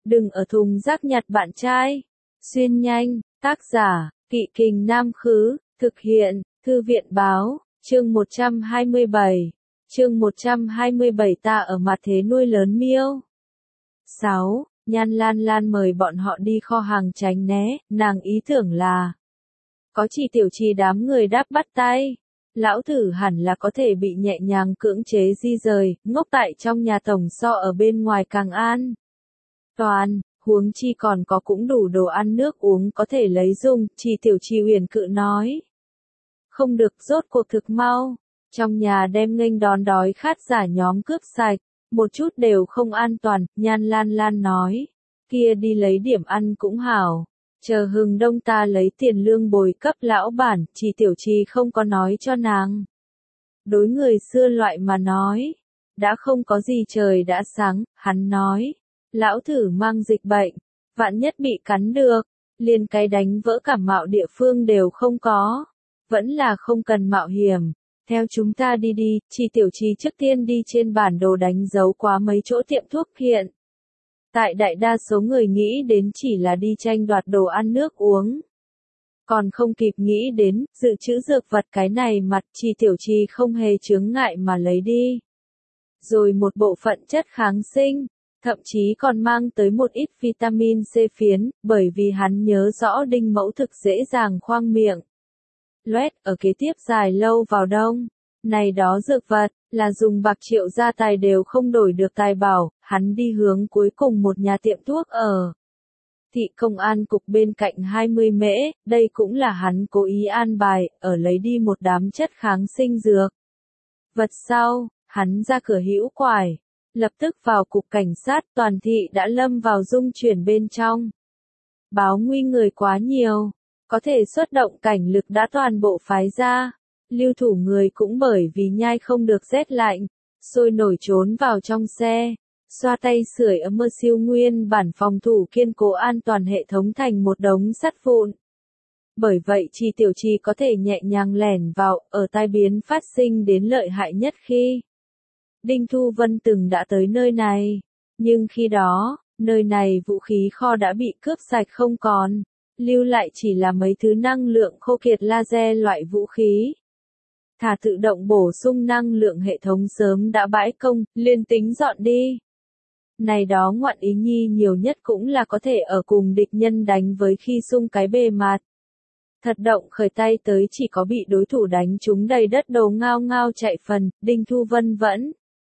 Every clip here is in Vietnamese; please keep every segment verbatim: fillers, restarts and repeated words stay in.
Đừng ở thùng rác nhặt bạn trai. Xuyên nhanh, tác giả, Kỵ Kình Nam Khứ, thực hiện, Thư viện Báo, chương một trăm hai mươi bảy. Chương một trăm hai mươi bảy ta ở mặt thế nuôi lớn miêu. sáu. Nhan Lan Lan mời bọn họ đi kho hàng tránh né, nàng ý tưởng là có chỉ tiểu trì đám người đáp bắt tay. Lão thử hẳn là có thể bị nhẹ nhàng cưỡng chế di rời, ngốc tại trong nhà tổng so ở bên ngoài càng an. Toàn, huống chi còn có cũng đủ đồ ăn nước uống có thể lấy dùng, chỉ tiểu trì huyền cự nói. Không được, rốt cuộc thực mau. Trong nhà đem nghênh đón đói khát giả nhóm cướp sạch, một chút đều không an toàn, Nhan Lan Lan nói. Kia đi lấy điểm ăn cũng hảo. Chờ hừng đông ta lấy tiền lương bồi cấp lão bản, chỉ tiểu trì không có nói cho nàng. Đối người xưa loại mà nói. Đã không có gì trời đã sáng, hắn nói. Lão thử mang dịch bệnh, vạn nhất bị cắn được, liền cái đánh vỡ cảm mạo địa phương đều không có. Vẫn là không cần mạo hiểm. Theo chúng ta đi đi, chỉ tiểu trì trước tiên đi trên bản đồ đánh dấu quá mấy chỗ tiệm thuốc hiện. Tại đại đa số người nghĩ đến chỉ là đi tranh đoạt đồ ăn nước uống. Còn không kịp nghĩ đến, dự trữ dược vật cái này mặt chỉ tiểu trì không hề chướng ngại mà lấy đi. Rồi một bộ phận chất kháng sinh, thậm chí còn mang tới một ít vitamin C phiến, bởi vì hắn nhớ rõ đinh mẫu thực dễ dàng khoang miệng. Loét ở kế tiếp dài lâu vào đông. Này đó dược vật, là dùng bạc triệu gia tài đều không đổi được tài bảo, hắn đi hướng cuối cùng một nhà tiệm thuốc ở thị công an cục bên cạnh hai mươi mễ, đây cũng là hắn cố ý an bài, ở lấy đi một đám chất kháng sinh dược. Vật sau, hắn ra cửa hữu quải, lập tức vào cục cảnh sát, toàn thị đã lâm vào dung chuyển bên trong. Báo nguy người quá nhiều, có thể xuất động cảnh lực đã toàn bộ phái ra. Lưu thủ người cũng bởi vì nhai không được rét lạnh, sôi nổi trốn vào trong xe, xoa tay sưởi ấm mơ siêu nguyên bản phòng thủ kiên cố an toàn hệ thống thành một đống sắt vụn. Bởi vậy chỉ tiểu trì có thể nhẹ nhàng lẻn vào, ở tai biến phát sinh đến lợi hại nhất khi. Đinh Thu Vân từng đã tới nơi này, nhưng khi đó, nơi này vũ khí kho đã bị cướp sạch không còn, lưu lại chỉ là mấy thứ năng lượng khô kiệt laser loại vũ khí. Thả tự động bổ sung năng lượng hệ thống sớm đã bãi công, liên tính dọn đi. Này đó ngoạn ý nhi nhiều nhất cũng là có thể ở cùng địch nhân đánh với khi sung cái bề mặt. Thật động khởi tay tới chỉ có bị đối thủ đánh trúng đầy đất đầu ngao ngao chạy phần, Đinh Thu Vân vẫn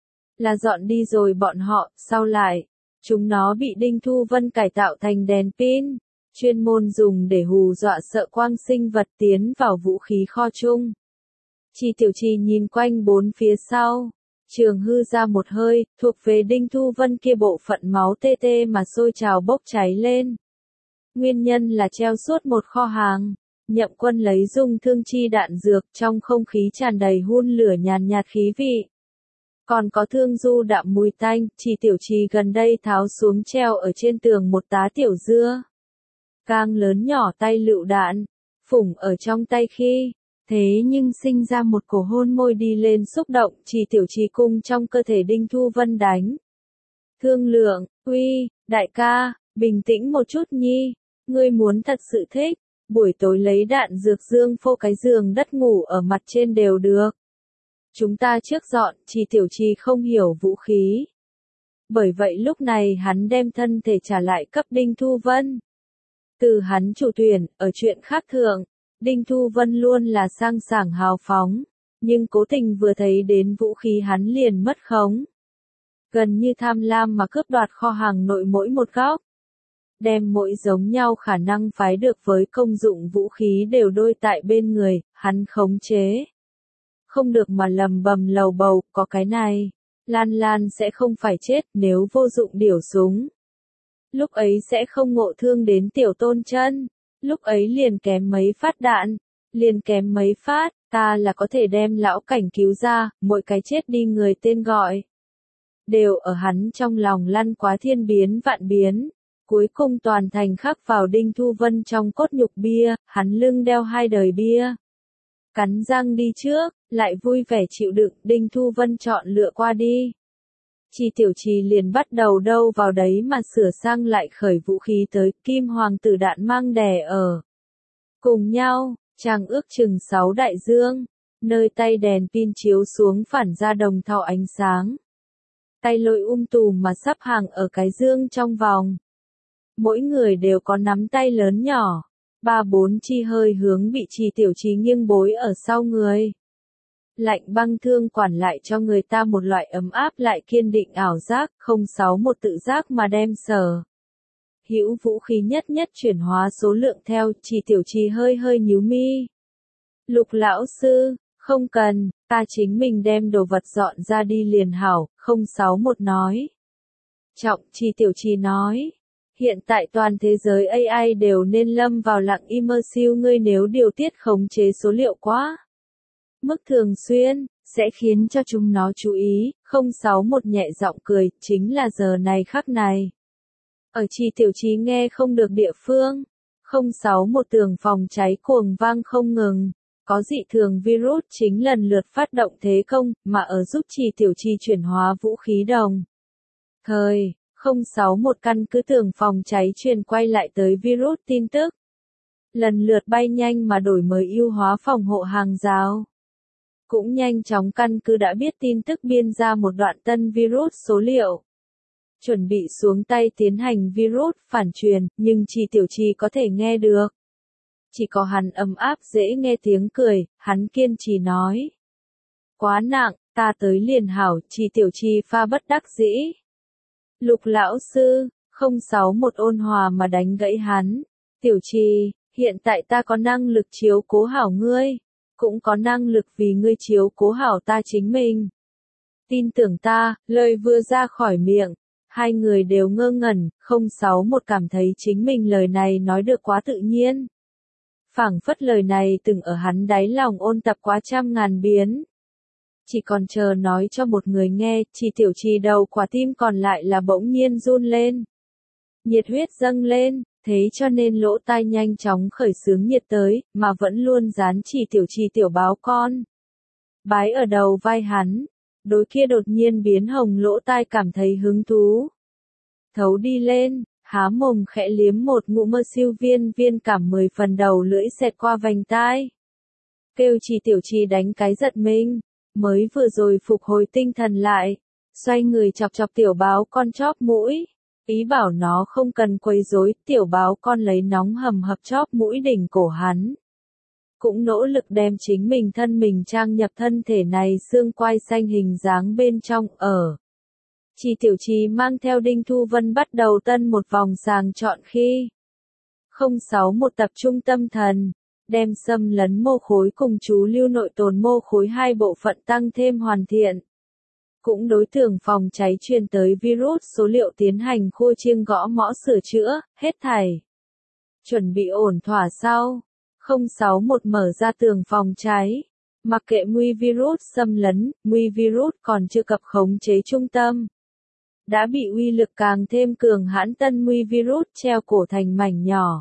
là dọn đi rồi bọn họ, sau lại, chúng nó bị Đinh Thu Vân cải tạo thành đèn pin, chuyên môn dùng để hù dọa sợ quang sinh vật tiến vào vũ khí kho chung. Chỉ tiểu trì nhìn quanh bốn phía sau, trường hư ra một hơi, thuộc về Đinh Thu Vân kia bộ phận máu tê tê mà sôi trào bốc cháy lên. Nguyên nhân là treo suốt một kho hàng, Nhậm Quân lấy dung thương chi đạn dược, trong không khí tràn đầy hun lửa nhàn nhạt khí vị. Còn có thương du đạm mùi tanh, chỉ tiểu trì gần đây tháo xuống treo ở trên tường một tá tiểu dưa. Gang lớn nhỏ tay lựu đạn, phủng ở trong tay khi. Thế nhưng sinh ra một cổ hôn môi đi lên xúc động, chỉ tiểu trì cung trong cơ thể Đinh Thu Vân đánh. Thương lượng, uy, đại ca, bình tĩnh một chút nhi, ngươi muốn thật sự thích, buổi tối lấy đạn dược dương phô cái giường đất ngủ ở mặt trên đều được. Chúng ta trước dọn, chỉ tiểu trì không hiểu vũ khí. Bởi vậy lúc này hắn đem thân thể trả lại cấp Đinh Thu Vân. Từ hắn chủ tuyển, ở chuyện khác thường. Đinh Thu Vân luôn là sang sảng hào phóng, nhưng cố tình vừa thấy đến vũ khí hắn liền mất khống. Gần như tham lam mà cướp đoạt kho hàng nội mỗi một góc. Đem mỗi giống nhau khả năng phái được với công dụng vũ khí đều đôi tại bên người, hắn khống chế. Không được mà lầm bầm lầu bầu, có cái này, Lan Lan sẽ không phải chết nếu vô dụng điểu súng. Lúc ấy sẽ không ngộ thương đến tiểu tôn chân. Lúc ấy liền kém mấy phát đạn, liền kém mấy phát, ta là có thể đem lão cảnh cứu ra, mỗi cái chết đi người tên gọi. Đều ở hắn trong lòng lăn quá thiên biến vạn biến, cuối cùng toàn thành khắc vào Đinh Thu Vân trong cốt nhục bia, hắn lưng đeo hai đời bia. Cắn răng đi trước, lại vui vẻ chịu đựng, Đinh Thu Vân chọn lựa qua đi. Chi Tiểu Trì liền bắt đầu đâu vào đấy mà sửa sang lại khởi vũ khí tới, kim hoàng tử đạn mang đè ở. Cùng nhau, chàng ước chừng sáu đại dương, nơi tay đèn pin chiếu xuống phản ra đồng thau ánh sáng. Tay lôi um tùm mà sắp hàng ở cái dương trong vòng. Mỗi người đều có nắm tay lớn nhỏ, ba bốn chi hơi hướng bị Chi Tiểu Trì nghiêng bối ở sau người. Lạnh băng thương quản lại cho người ta một loại ấm áp lại kiên định ảo giác, không sáu một tự giác mà đem sở. Hữu vũ khí nhất nhất chuyển hóa số lượng theo, Chi Tiểu Trì hơi hơi nhíu mi. Lục lão sư, không cần, ta chính mình đem đồ vật dọn ra đi liền hảo, không sáu một nói. Trọng, Chi Tiểu Trì nói. Hiện tại toàn thế giới a i đều nên lâm vào lặng immersive, ngươi nếu điều tiết khống chế số liệu quá mức thường xuyên, sẽ khiến cho chúng nó chú ý, không sáu một nhẹ giọng cười, chính là giờ này khắc này. Ở Chi Tiểu Trì nghe không được địa phương, không sáu một tường phòng cháy cuồng vang không ngừng, có dị thường virus chính lần lượt phát động thế công, mà ở giúp Chi Tiểu Trì chuyển hóa vũ khí đồng. Thời, không sáu một căn cứ tường phòng cháy truyền quay lại tới virus tin tức. Lần lượt bay nhanh mà đổi mới ưu hóa phòng hộ hàng rào. Cũng nhanh chóng căn cứ đã biết tin tức biên ra một đoạn tân virus số liệu. Chuẩn bị xuống tay tiến hành virus phản truyền, nhưng Chi Tiểu Trì có thể nghe được. Chỉ có hắn ấm áp dễ nghe tiếng cười, hắn kiên trì nói. Quá nặng, ta tới liền hảo, Chi Tiểu Trì pha bất đắc dĩ. Lục lão sư, không sáu một ôn hòa mà đánh gãy hắn. Tiểu Trì, hiện tại ta có năng lực chiếu cố hảo ngươi, cũng có năng lực vì ngươi chiếu cố hảo ta chính mình. Tin tưởng ta, lời vừa ra khỏi miệng, hai người đều ngơ ngẩn, không sáu một cảm thấy chính mình lời này nói được quá tự nhiên. Phảng phất lời này từng ở hắn đáy lòng ôn tập quá trăm ngàn biến. Chỉ còn chờ nói cho một người nghe, Chi Tiểu Trì đầu quả tim còn lại là bỗng nhiên run lên. Nhiệt huyết dâng lên, thế cho nên lỗ tai nhanh chóng khởi xướng nhiệt tới, mà vẫn luôn dán Chi Tiểu Trì tiểu báo con. Bái ở đầu vai hắn, đối kia đột nhiên biến hồng lỗ tai cảm thấy hứng thú. Thấu đi lên, há mồm khẽ liếm một ngụm mơ siêu viên viên cảm mười phần đầu lưỡi xẹt qua vành tai. Kêu Chi Tiểu Trì đánh cái giật mình. Mới vừa rồi phục hồi tinh thần lại, xoay người chọc chọc tiểu báo con chóp mũi, ý bảo nó không cần quấy rối, tiểu báo con lấy nóng hầm hập chóp mũi đỉnh cổ hắn. Cũng nỗ lực đem chính mình thân mình trang nhập thân thể này xương quai xanh hình dáng bên trong ở. Chi Tiểu Trì mang theo Đinh Thu Vân bắt đầu tân một vòng sàng chọn khi. không sáu một tập trung tâm thần. Đem xâm lấn mô khối cùng chú lưu nội tồn mô khối hai bộ phận tăng thêm hoàn thiện. Cũng đối tượng phòng cháy truyền tới virus số liệu tiến hành khua chiêng gõ mõ sửa chữa, hết thảy. Chuẩn bị ổn thỏa sau. không sáu một mở ra tường phòng cháy. Mặc kệ nguy virus xâm lấn, nguy virus còn chưa cập khống chế trung tâm. Đã bị uy lực càng thêm cường hãn tân nguy virus treo cổ thành mảnh nhỏ.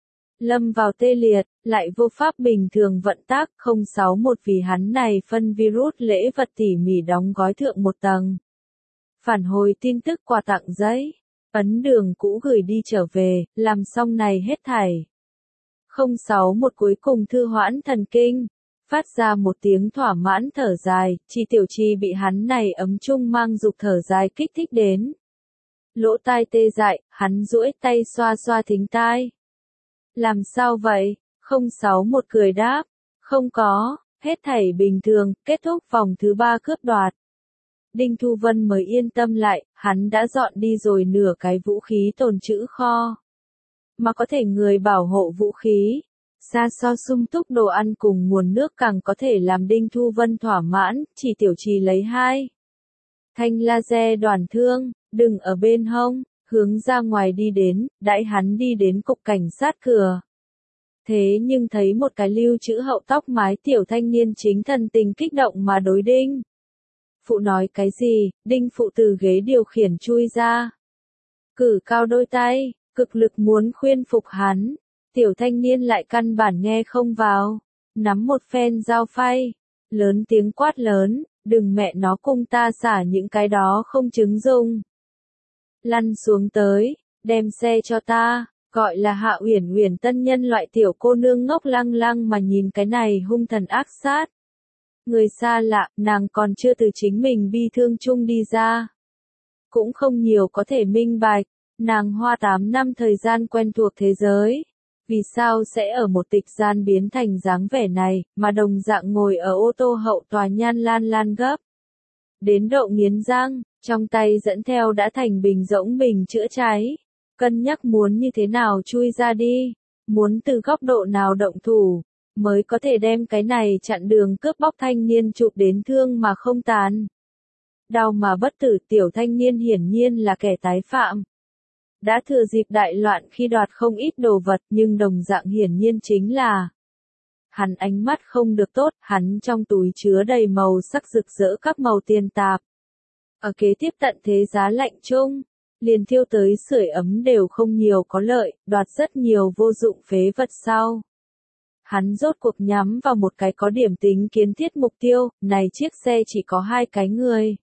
Lâm vào tê liệt, lại vô pháp bình thường vận tác, không sáu một vì hắn này phân virus lễ vật tỉ mỉ đóng gói thượng một tầng. Phản hồi tin tức quà tặng giấy, ấn đường cũ gửi đi trở về, làm xong này hết thảy. không sáu một cuối cùng thư hoãn thần kinh, phát ra một tiếng thỏa mãn thở dài, Chi Tiểu Trì bị hắn này ấm chung mang dục thở dài kích thích đến. Lỗ tai tê dại, hắn duỗi tay xoa xoa thính tai. Làm sao vậy? không sáu một cười đáp. Không có, hết thảy bình thường, kết thúc vòng thứ ba cướp đoạt. Đinh Thu Vân mới yên tâm lại, hắn đã dọn đi rồi nửa cái vũ khí tồn trữ kho. Mà có thể người bảo hộ vũ khí. Xa so sung túc đồ ăn cùng nguồn nước càng có thể làm Đinh Thu Vân thỏa mãn, Chỉ Tiểu Trì lấy hai. Thanh laser đoàn thương, đừng ở bên hông. Hướng ra ngoài đi đến, đãi hắn đi đến cục cảnh sát cửa. Thế nhưng thấy một cái lưu trữ hậu tóc mái tiểu thanh niên chính thần tình kích động mà đối Đinh. Phụ nói cái gì, Đinh phụ từ ghế điều khiển chui ra. Cử cao đôi tay, cực lực muốn khuyên phục hắn. Tiểu thanh niên lại căn bản nghe không vào. Nắm một phen dao phay. Lớn tiếng quát lớn, đừng mẹ nó cung ta xả những cái đó không chứng dụng. Lăn xuống tới, đem xe cho ta, gọi là Hạ Uyển Uyển tân nhân loại tiểu cô nương ngốc lăng lăng mà nhìn cái này hung thần ác sát. Người xa lạ, nàng còn chưa từ chính mình bi thương chung đi ra. Cũng không nhiều có thể minh bạch, nàng hoa tám năm thời gian quen thuộc thế giới. Vì sao sẽ ở một tịch gian biến thành dáng vẻ này, mà đồng dạng ngồi ở ô tô hậu tòa nhan lan lan gấp. Đến độ nghiến răng, trong tay dẫn theo đã thành bình rỗng bình chữa cháy. Cân nhắc muốn như thế nào chui ra đi, muốn từ góc độ nào động thủ, mới có thể đem cái này chặn đường cướp bóc thanh niên chụp đến thương mà không tàn. Đau mà bất tử tiểu thanh niên hiển nhiên là kẻ tái phạm. Đã thừa dịp đại loạn khi đoạt không ít đồ vật nhưng đồng dạng hiển nhiên chính là hắn ánh mắt không được tốt, hắn trong túi chứa đầy màu sắc rực rỡ các màu tiền tạp. Ở kế tiếp tận thế giá lạnh chung, liền thiêu tới sưởi ấm đều không nhiều có lợi, đoạt rất nhiều vô dụng phế vật sau. Hắn rốt cuộc nhắm vào một cái có điểm tính kiến thiết mục tiêu, này chiếc xe chỉ có hai cái người.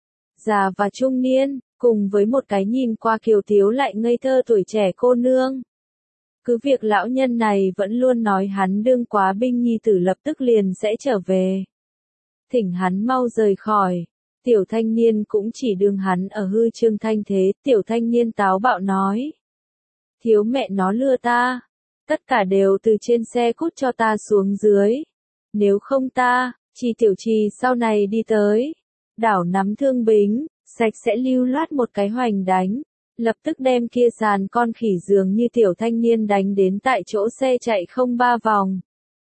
Già và trung niên, cùng với một cái nhìn qua kiều thiếu lại ngây thơ tuổi trẻ cô nương. Cứ việc lão nhân này vẫn luôn nói hắn đương quá binh nhi tử lập tức liền sẽ trở về. Thỉnh hắn mau rời khỏi. Tiểu thanh niên cũng chỉ đương hắn ở hư trương thanh thế, tiểu thanh niên táo bạo nói. Thiếu mẹ nó lừa ta. Tất cả đều từ trên xe cút cho ta xuống dưới. Nếu không ta, Chi tiểu Trì sau này đi tới. Đảo nắm thương bính, sạch sẽ lưu loát một cái hoành đánh. Lập tức đem kia sàn con khỉ dường như tiểu thanh niên đánh đến tại chỗ xe chạy không ba vòng.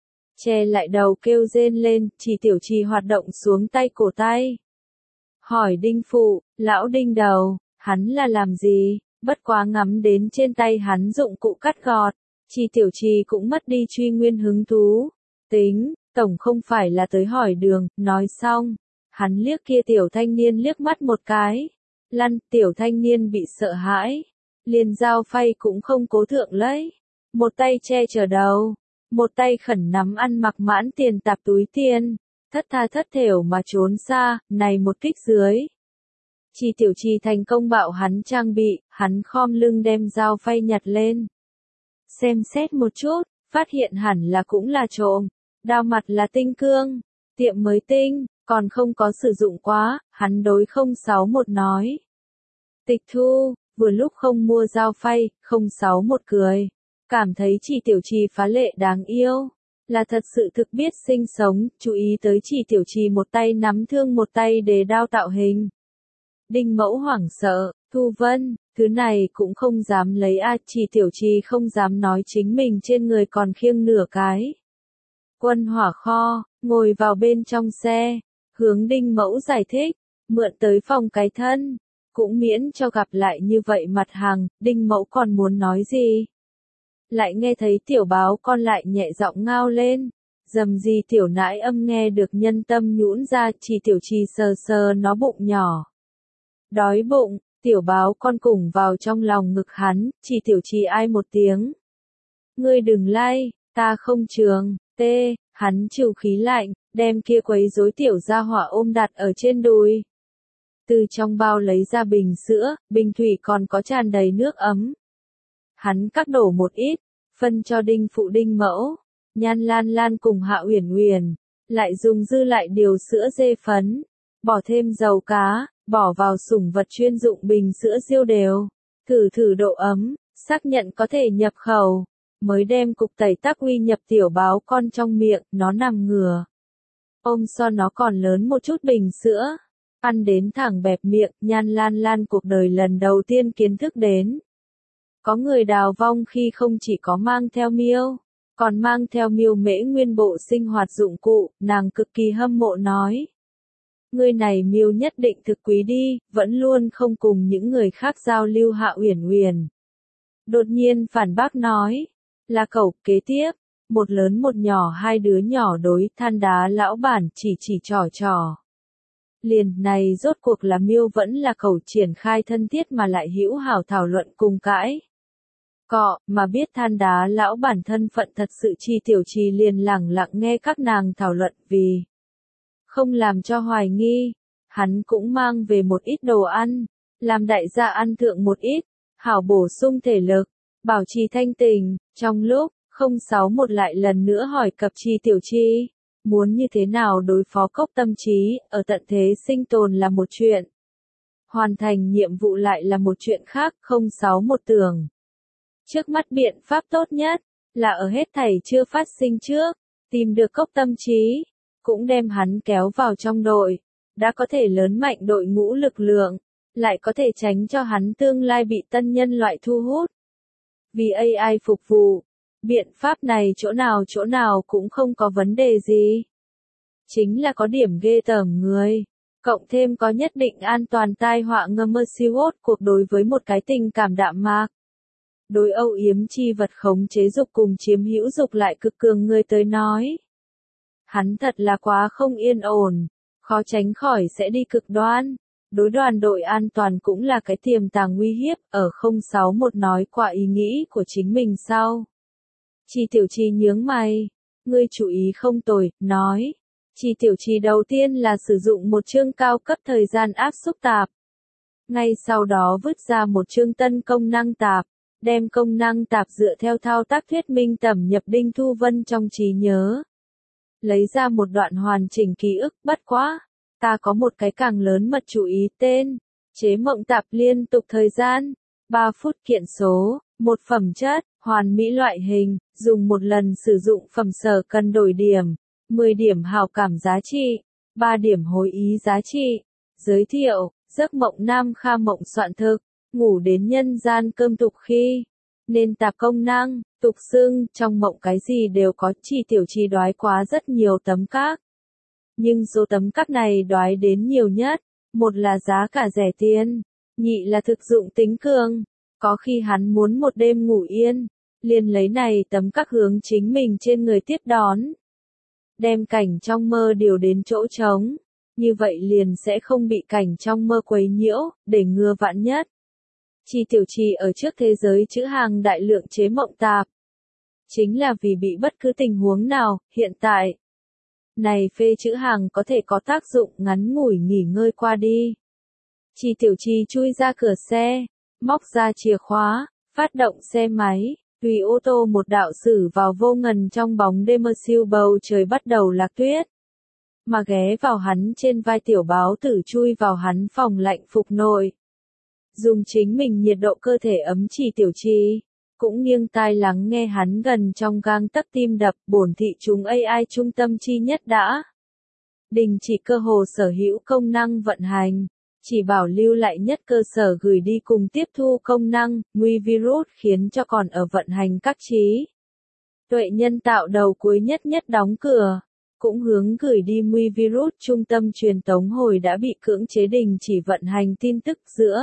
Che lại đầu kêu rên lên, Chi tiểu Trì hoạt động xuống tay cổ tay. Hỏi đinh phụ, lão đinh đầu, hắn là làm gì, bất quá ngắm đến trên tay hắn dụng cụ cắt gọt. Chi tiểu Trì cũng mất đi truy nguyên hứng thú. Tính, tổng không phải là tới hỏi đường, nói xong. Hắn liếc kia tiểu thanh niên liếc mắt một cái. Lăn, tiểu thanh niên bị sợ hãi. Liền dao phay cũng không cố thượng lấy. Một tay che chở đầu. Một tay khẩn nắm ăn mặc mãn tiền tạp túi tiền. Thất tha thất thểu mà trốn xa, này một kích dưới. Chi tiểu Trì thành công bạo hắn trang bị, hắn khom lưng đem dao phay nhặt lên. Xem xét một chút, phát hiện hẳn là cũng là trộm. Đao mặt là tinh cương, tiệm mới tinh, còn không có sử dụng quá, hắn đối không sáu một nói. Tịch thu, vừa lúc không mua dao phay, không sáu một cười. Cảm thấy Chi tiểu Trì phá lệ đáng yêu. Là thật sự thực biết sinh sống, chú ý tới Chi tiểu Trì một tay nắm thương một tay đề đao tạo hình. Đinh mẫu hoảng sợ, Thu Vân, thứ này cũng không dám lấy a, Chi tiểu Trì không dám nói chính mình trên người còn khiêng nửa cái. Quân hỏa kho, ngồi vào bên trong xe, hướng đinh mẫu giải thích, mượn tới phòng cái thân, cũng miễn cho gặp lại như vậy mặt hàng, đinh mẫu còn muốn nói gì. Lại nghe thấy tiểu báo con lại nhẹ giọng ngao lên, dầm gì tiểu nãi âm nghe được nhân tâm nhũn ra, Chi tiểu Trì sờ sờ nó bụng nhỏ. Đói bụng, tiểu báo con cùng vào trong lòng ngực hắn, Chi tiểu Trì ai một tiếng. Ngươi đừng lay, ta không trường, tê, hắn trừ khí lạnh, đem kia quấy rối tiểu gia hỏa ôm đặt ở trên đùi. Từ trong bao lấy ra bình sữa, bình thủy còn có tràn đầy nước ấm. Hắn cắt đổ một ít, phân cho đinh phụ đinh mẫu, nhan lan lan cùng Hạ Uyển Uyển, lại dùng dư lại điều sữa dê phấn, bỏ thêm dầu cá, bỏ vào sủng vật chuyên dụng bình sữa siêu đều, thử thử độ ấm, xác nhận có thể nhập khẩu, mới đem cục tẩy tắc uy nhập tiểu báo con trong miệng, nó nằm ngửa. Ôm so nó còn lớn một chút bình sữa, ăn đến thẳng bẹp miệng, nhan lan lan cuộc đời lần đầu tiên kiến thức đến. Có người đào vong khi không chỉ có mang theo miêu, còn mang theo miêu mễ nguyên bộ sinh hoạt dụng cụ, nàng cực kỳ hâm mộ nói. Người này miêu nhất định thực quý đi, vẫn luôn không cùng những người khác giao lưu. Hạ Uyển Uyển đột nhiên phản bác nói, là cậu. Kế tiếp, một lớn một nhỏ hai đứa nhỏ đối than đá lão bản chỉ chỉ trò trò. Liền này rốt cuộc là miêu vẫn là cậu, triển khai thân thiết mà lại hữu hảo thảo luận cùng cãi. Cọ, mà biết than đá lão bản thân phận thật sự, Chi tiểu Trì liền lẳng lặng nghe các nàng thảo luận vì không làm cho hoài nghi. Hắn cũng mang về một ít đồ ăn, làm đại gia ăn thượng một ít, hảo bổ sung thể lực, bảo trì thanh tình. Trong lúc, không sáu một lại lần nữa hỏi cập Chi Tiểu Chi, muốn như thế nào đối phó cốc tâm trí, ở tận thế sinh tồn là một chuyện. Hoàn thành nhiệm vụ lại là một chuyện khác. Không sáu một tưởng. Trước mắt biện pháp tốt nhất, là ở hết thảy chưa phát sinh trước, tìm được cốc tâm trí, cũng đem hắn kéo vào trong đội, đã có thể lớn mạnh đội ngũ lực lượng, lại có thể tránh cho hắn tương lai bị tân nhân loại thu hút. Vì a i phục vụ, biện pháp này chỗ nào chỗ nào cũng không có vấn đề gì. Chính là có điểm ghê tởm người, cộng thêm có nhất định an toàn tai họa ngâm mơ siêu cuộc đối với một cái tình cảm đạm mạc. Đối âu yếm chi vật khống chế dục cùng chiếm hữu dục lại cực cường người tới nói. Hắn thật là quá không yên ổn, khó tránh khỏi sẽ đi cực đoan. Đối đoàn đội an toàn cũng là cái tiềm tàng nguy hiếp. Ở không sáu một nói qua ý nghĩ của chính mình sau. Chi Tiểu Chi nhướng mày, ngươi chú ý không tồi, nói. Chi Tiểu Chi đầu tiên là sử dụng một chương cao cấp thời gian áp xúc tạp. Ngay sau đó vứt ra một chương tân công năng tạp, đem công năng tạp dựa theo thao tác thuyết minh tẩm nhập Đinh Thu Vân trong trí nhớ. Lấy ra một đoạn hoàn chỉnh ký ức. Bất quá, ta có một cái càng lớn mật chú ý tên, chế mộng tạp liên tục thời gian, ba phút kiện số, một phẩm chất, hoàn mỹ loại hình, dùng một lần sử dụng phẩm sở cần đổi điểm, mười điểm hào cảm giá trị, ba điểm hối ý giá trị. Giới thiệu, giấc mộng nam kha mộng soạn thực, ngủ đến nhân gian cơm tục khi, nên tạp công năng, tục xưng, trong mộng cái gì đều có. Chi Tiểu Chi đoái quá rất nhiều tấm các. Nhưng số tấm các này đoái đến nhiều nhất, một là giá cả rẻ tiền, nhị là thực dụng tính cường. Có khi hắn muốn một đêm ngủ yên, liền lấy này tấm các hướng chính mình trên người tiếp đón. Đem cảnh trong mơ điều đến chỗ trống, như vậy liền sẽ không bị cảnh trong mơ quấy nhiễu, để ngừa vạn nhất. Chi Tiểu Chi ở trước thế giới chữ hàng đại lượng chế mộng tạp. Chính là vì bị bất cứ tình huống nào, hiện tại. Này phê chữ hàng có thể có tác dụng ngắn ngủi nghỉ ngơi qua đi. Chi Tiểu Chi chui ra cửa xe, móc ra chìa khóa, phát động xe máy, tùy ô tô một đạo sử vào vô ngần trong bóng đêm mơ siêu bầu trời bắt đầu lạc tuyết. Mà ghé vào hắn trên vai tiểu báo tử chui vào hắn phòng lạnh phục nội. Dùng chính mình nhiệt độ cơ thể ấm Chi Tiểu Chi, cũng nghiêng tai lắng nghe hắn gần trong gang tấc tim đập. Bổn thị chúng a i trung tâm chi nhất đã đình chỉ cơ hồ sở hữu công năng vận hành, chỉ bảo lưu lại nhất cơ sở gửi đi cùng tiếp thu công năng, nguy virus khiến cho còn ở vận hành các trí tuệ nhân tạo đầu cuối nhất nhất đóng cửa, cũng hướng gửi đi nguy virus. Trung tâm truyền tống hồi đã bị cưỡng chế đình chỉ vận hành tin tức giữa.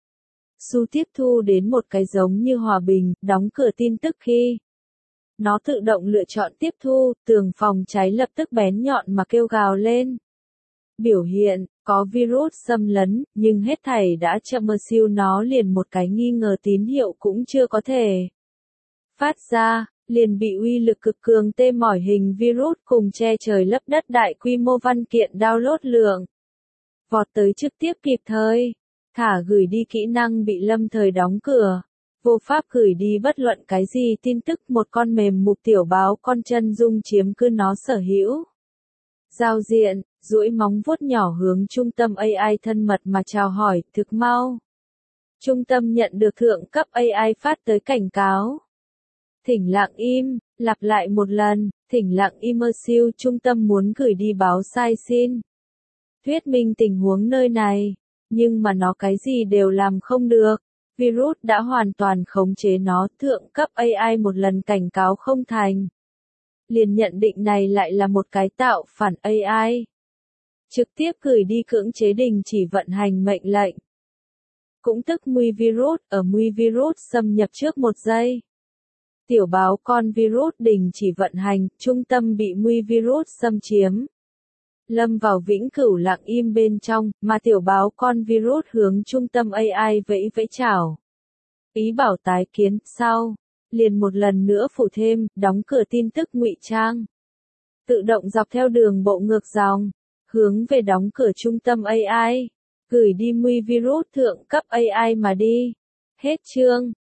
Su tiếp thu đến một cái giống như hòa bình, đóng cửa tin tức khi nó tự động lựa chọn tiếp thu, tường phòng cháy lập tức bén nhọn mà kêu gào lên. Biểu hiện, có virus xâm lấn, nhưng hết thảy đã chậm. Mơ siêu nó liền một cái nghi ngờ tín hiệu cũng chưa có thể phát ra, liền bị uy lực cực cường tê mỏi hình virus cùng che trời lấp đất đại quy mô văn kiện download lượng. Vọt tới trực tiếp kịp thời. Thả gửi đi kỹ năng bị lâm thời đóng cửa, vô pháp gửi đi bất luận cái gì tin tức. Một con mềm mục tiểu báo con chân dung chiếm cứ nó sở hữu giao diện, duỗi móng vuốt nhỏ hướng trung tâm a i thân mật mà chào hỏi. Thực mau, trung tâm nhận được thượng cấp a i phát tới cảnh cáo. Thỉnh lặng im, lặp lại một lần. Thỉnh lặng im. Mơ siêu trung tâm muốn gửi đi báo sai xin thuyết minh tình huống nơi này. Nhưng mà nó cái gì đều làm không được. Virus đã hoàn toàn khống chế nó. Thượng cấp a i một lần cảnh cáo không thành, liền nhận định này lại là một cái tạo phản a i. Trực tiếp gửi đi cưỡng chế đình chỉ vận hành mệnh lệnh. Cũng tức nguy virus. Ở nguy virus xâm nhập trước một giây, tiểu báo con virus đình chỉ vận hành. Trung tâm bị nguy virus xâm chiếm, lâm vào vĩnh cửu lặng im bên trong, mà tiểu báo con virus hướng trung tâm a i vẫy vẫy chào. Ý bảo tái kiến. Sau, liền một lần nữa phủ thêm, đóng cửa tin tức ngụy trang. Tự động dọc theo đường bộ ngược dòng, hướng về đóng cửa trung tâm a i, gửi đi mui virus thượng cấp a i mà đi. Hết chương.